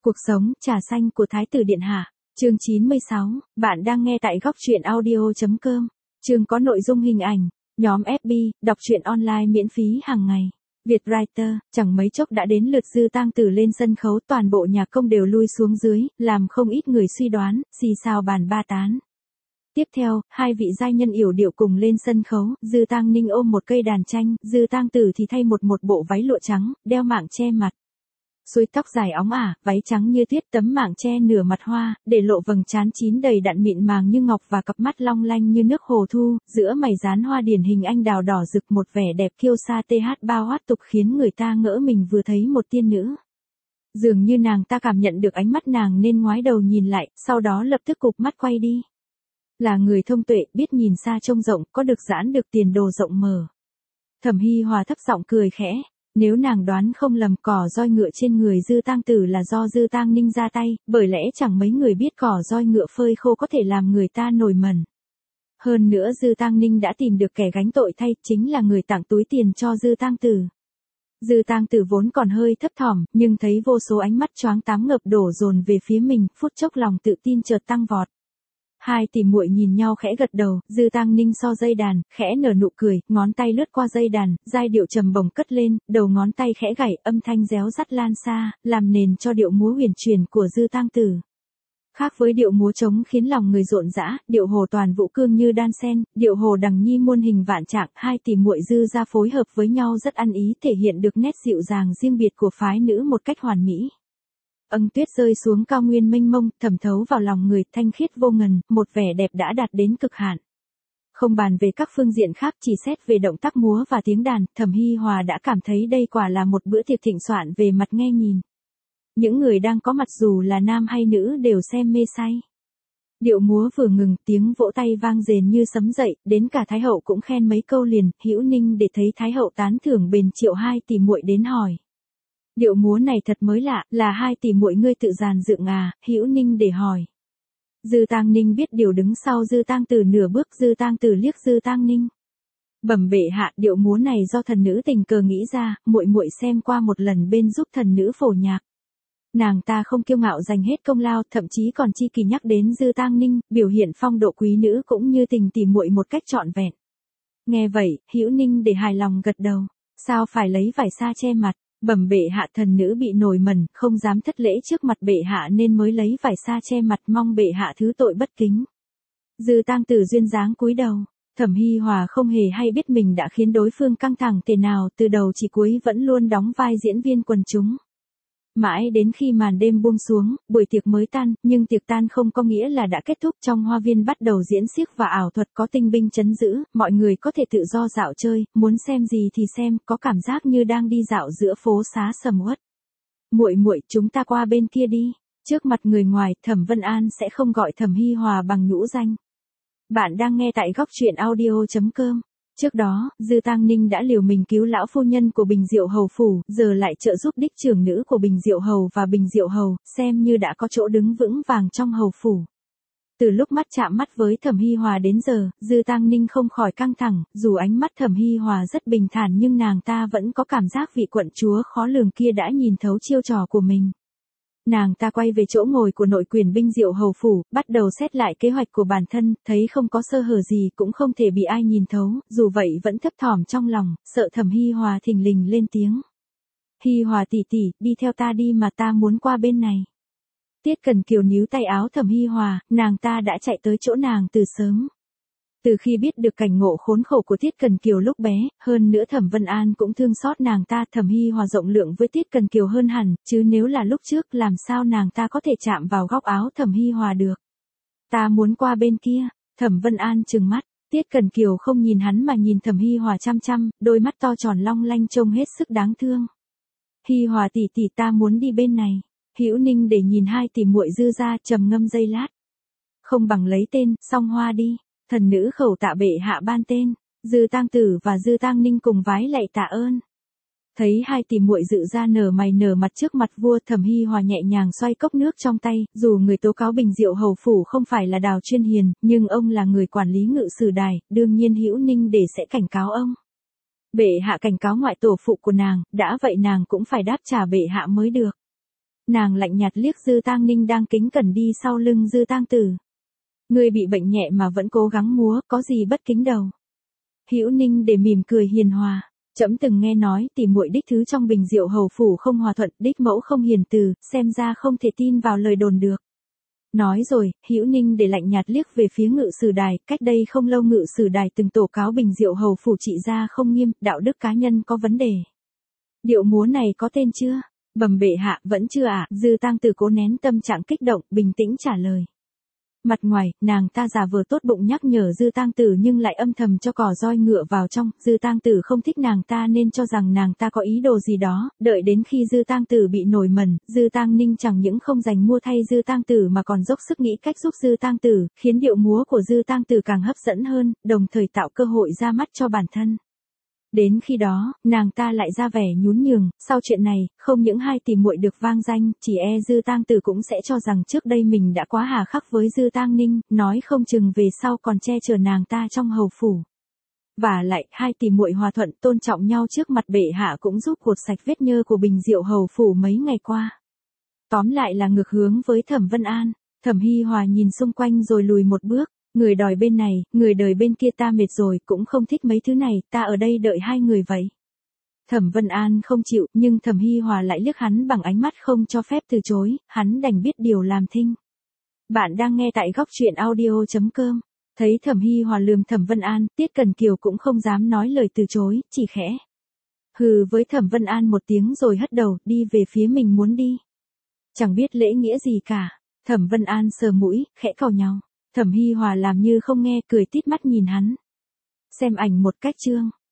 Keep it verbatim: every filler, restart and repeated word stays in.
Cuộc sống, trà xanh của Thái tử Điện Hạ. Chương chín mươi sáu, bạn đang nghe tại góc truyện audio chấm com. Chương có nội dung hình ảnh, nhóm ép bê, đọc truyện online miễn phí hàng ngày. Vietwriter, chẳng mấy chốc đã đến lượt Dư Tang Tử lên sân khấu, toàn bộ nhà công đều lui xuống dưới, làm không ít người suy đoán, xì xào bàn ba tán. Tiếp theo, hai vị giai nhân yểu điệu cùng lên sân khấu, Dư Tang Ninh ôm một cây đàn tranh, Dư Tang Tử thì thay một một bộ váy lụa trắng, đeo mạng che mặt. Xuôi tóc dài óng ả, váy trắng như tuyết, tấm mạng che nửa mặt hoa, để lộ vầng trán chín đầy đặn mịn màng như ngọc và cặp mắt long lanh như nước hồ thu, giữa mày dán hoa điển hình anh đào đỏ rực, một vẻ đẹp kiêu sa th bao hoát tục khiến người ta ngỡ mình vừa thấy một tiên nữ. Dường như nàng ta cảm nhận được ánh mắt nàng nên ngoái đầu nhìn lại, sau đó lập tức cụp mắt quay đi. Là người thông tuệ, biết nhìn xa trông rộng, có được giãn được tiền đồ rộng mở. Thẩm Hi Hòa thấp giọng cười khẽ. Nếu nàng đoán không lầm, cỏ roi ngựa trên người Dư Tang Tử là do Dư Tang Ninh ra tay, bởi lẽ chẳng mấy người biết cỏ roi ngựa phơi khô có thể làm người ta nổi mẩn. Hơn nữa Dư Tang Ninh đã tìm được kẻ gánh tội thay, chính là người tặng túi tiền cho Dư Tang Tử. Dư Tang Tử vốn còn hơi thấp thỏm, nhưng thấy vô số ánh mắt choáng tám ngập đổ dồn về phía mình, phút chốc lòng tự tin chợt tăng vọt. Hai tỷ muội nhìn nhau khẽ gật đầu, Dư Tang Ninh so dây đàn, khẽ nở nụ cười, ngón tay lướt qua dây đàn, giai điệu trầm bổng cất lên, đầu ngón tay khẽ gảy, âm thanh réo rắt lan xa, làm nền cho điệu múa huyền truyền của Dư Tang Tử. Khác với điệu múa trống khiến lòng người rộn rã, điệu hồ toàn vũ cương như đan sen, điệu hồ đằng nhi muôn hình vạn trạng, hai tỷ muội Dư gia phối hợp với nhau rất ăn ý, thể hiện được nét dịu dàng riêng biệt của phái nữ một cách hoàn mỹ. Âng tuyết rơi xuống cao nguyên mênh mông, thẩm thấu vào lòng người, thanh khiết vô ngần, một vẻ đẹp đã đạt đến cực hạn. Không bàn về các phương diện khác, chỉ xét về động tác múa và tiếng đàn, Thẩm Hi Hòa đã cảm thấy đây quả là một bữa tiệc thịnh soạn về mặt nghe nhìn. Những người đang có mặt dù là nam hay nữ đều xem mê say. Điệu múa vừa ngừng, tiếng vỗ tay vang rền như sấm dậy, đến cả Thái hậu cũng khen mấy câu liền. Hữu Ninh để thấy Thái hậu tán thưởng bền triệu hai tỷ muội đến hỏi. Điệu múa này thật mới lạ, là hai tỷ muội ngươi tự dàn dựng à? Hữu Ninh để hỏi. Dư Tang Ninh biết điều đứng sau Dư Tang Tử nửa bước, Dư Tang Tử liếc Dư Tang Ninh. Bẩm bệ hạ, điệu múa này do thần nữ tình cờ nghĩ ra, muội muội xem qua một lần bên giúp thần nữ phổ nhạc. Nàng ta không kiêu ngạo giành hết công lao, thậm chí còn chi kỳ nhắc đến Dư Tang Ninh, biểu hiện phong độ quý nữ cũng như tình tỷ muội một cách trọn vẹn. Nghe vậy, Hữu Ninh để hài lòng gật đầu. Sao phải lấy vải sa che mặt? Bẩm bệ hạ, thần nữ bị nổi mẩn, không dám thất lễ trước mặt bệ hạ nên mới lấy vải sa che mặt, mong bệ hạ thứ tội bất kính. Dư Tang Tử duyên dáng cúi đầu. Thẩm Hi Hòa không hề hay biết mình đã khiến đối phương căng thẳng thế nào, từ đầu chỉ cuối vẫn luôn đóng vai diễn viên quần chúng. Mãi đến khi màn đêm buông xuống, buổi tiệc mới tan, nhưng tiệc tan không có nghĩa là đã kết thúc. Trong hoa viên bắt đầu diễn xiếc và ảo thuật, có tinh binh trấn giữ, mọi người có thể tự do dạo chơi, muốn xem gì thì xem, có cảm giác như đang đi dạo giữa phố xá sầm uất. Muội muội, chúng ta qua bên kia đi. Trước mặt người ngoài, Thẩm Vân An sẽ không gọi Thẩm Hi Hòa bằng nhũ danh. Bạn đang nghe tại góc truyện audio chấm com. Trước đó, Dư Tang Ninh đã liều mình cứu lão phu nhân của Bình Diệu Hầu phủ, giờ lại trợ giúp đích trưởng nữ của Bình Diệu Hầu và Bình Diệu Hầu, xem như đã có chỗ đứng vững vàng trong hầu phủ. Từ lúc mắt chạm mắt với Thẩm Hi Hòa đến giờ, Dư Tang Ninh không khỏi căng thẳng, dù ánh mắt Thẩm Hi Hòa rất bình thản nhưng nàng ta vẫn có cảm giác vị quận chúa khó lường kia đã nhìn thấu chiêu trò của mình. Nàng ta quay về chỗ ngồi của nội quyền Binh Diệu Hầu phủ, bắt đầu xét lại kế hoạch của bản thân, thấy không có sơ hở gì cũng không thể bị ai nhìn thấu, dù vậy vẫn thấp thỏm trong lòng, sợ Thẩm Hi Hòa thình lình lên tiếng. Hi Hòa tỷ tỷ, đi theo ta đi mà, ta muốn qua bên này. Tiết Cần Kiều níu tay áo Thẩm Hi Hòa, nàng ta đã chạy tới chỗ nàng từ sớm. Từ khi biết được cảnh ngộ khốn khổ của Tiết Cần Kiều lúc bé, hơn nữa Thẩm Vân An cũng thương xót nàng ta, Thẩm Hi Hòa rộng lượng với Tiết Cần Kiều hơn hẳn, chứ nếu là lúc trước làm sao nàng ta có thể chạm vào góc áo Thẩm Hi Hòa được. Ta muốn qua bên kia. Thẩm Vân An trừng mắt, Tiết Cần Kiều không nhìn hắn mà nhìn Thẩm Hi Hòa chăm chăm, đôi mắt to tròn long lanh trông hết sức đáng thương. Hi Hòa tỷ tỷ, ta muốn đi bên này. Hữu Ninh để nhìn hai tỷ muội Dư gia, trầm ngâm giây lát. Không bằng lấy tên Song Hoa đi. Thần nữ khẩu tạ bệ hạ ban tên. Dư Tang Tử và Dư Tang Ninh cùng vái lạy tạ ơn. Thấy hai tỷ muội Dự gia nở mày nở mặt trước mặt vua, Thẩm Hi Hòa nhẹ nhàng xoay cốc nước trong tay, dù người tố cáo Bình Diệu Hầu phủ không phải là Đào Chuyên Hiền, nhưng ông là người quản lý ngự sử đài, đương nhiên Hữu Ninh để sẽ cảnh cáo ông. Bệ hạ cảnh cáo ngoại tổ phụ của nàng, đã vậy nàng cũng phải đáp trả bệ hạ mới được. Nàng lạnh nhạt liếc Dư Tang Ninh đang kính cẩn đi sau lưng Dư Tang Tử. Ngươi bị bệnh nhẹ mà vẫn cố gắng múa, có gì bất kính đâu. Hữu Ninh để mỉm cười hiền hòa. Trẫm từng nghe nói tỷ muội đích thứ trong bình rượu hầu phủ không hòa thuận, đích mẫu không hiền từ, xem ra không thể tin vào lời đồn được. Nói rồi, Hữu Ninh để lạnh nhạt liếc về phía Ngự Sử Đài, cách đây không lâu Ngự Sử Đài từng tố cáo bình rượu hầu phủ trị gia không nghiêm, đạo đức cá nhân có vấn đề. Điệu múa này có tên chưa? Bẩm bệ hạ, vẫn chưa ạ. À? Dư Tang Tử cố nén tâm trạng kích động, bình tĩnh trả lời. Mặt ngoài, nàng ta giả vờ tốt bụng nhắc nhở Dư Tang Tử nhưng lại âm thầm cho cỏ roi ngựa vào trong. Dư Tang Tử không thích nàng ta nên cho rằng nàng ta có ý đồ gì đó. Đợi đến khi Dư Tang Tử bị nổi mẩn, Dư Tang Ninh chẳng những không dành mua thay Dư Tang Tử mà còn dốc sức nghĩ cách giúp Dư Tang Tử, khiến điệu múa của Dư Tang Tử càng hấp dẫn hơn, đồng thời tạo cơ hội ra mắt cho bản thân. Đến khi đó, nàng ta lại ra vẻ nhún nhường, sau chuyện này, không những hai tỷ muội được vang danh, chỉ e Dư Tang Tử cũng sẽ cho rằng trước đây mình đã quá hà khắc với Dư Tang Ninh, nói không chừng về sau còn che chở nàng ta trong hầu phủ. Và lại, hai tỷ muội hòa thuận tôn trọng nhau trước mặt bệ hạ cũng giúp gột sạch vết nhơ của bình rượu hầu phủ mấy ngày qua. Tóm lại là ngược hướng với Thẩm Vân An. Thẩm Hi Hòa nhìn xung quanh rồi lùi một bước. Người đòi bên này, người đời bên kia, ta mệt rồi, cũng không thích mấy thứ này, ta ở đây đợi hai người vậy. Thẩm Vân An không chịu, nhưng Thẩm Hi Hòa lại liếc hắn bằng ánh mắt không cho phép từ chối, hắn đành biết điều làm thinh. Bạn đang nghe tại góc truyện audio chấm com. Thấy Thẩm Hi Hòa lườm Thẩm Vân An, Tiết Cần Kiều cũng không dám nói lời từ chối, chỉ khẽ hừ với Thẩm Vân An một tiếng rồi hất đầu, đi về phía mình muốn đi. Chẳng biết lễ nghĩa gì cả. Thẩm Vân An sờ mũi, khẽ cau nhau. Thẩm Hi Hòa làm như không nghe, cười tít mắt nhìn hắn. Xem ảnh một cách chương.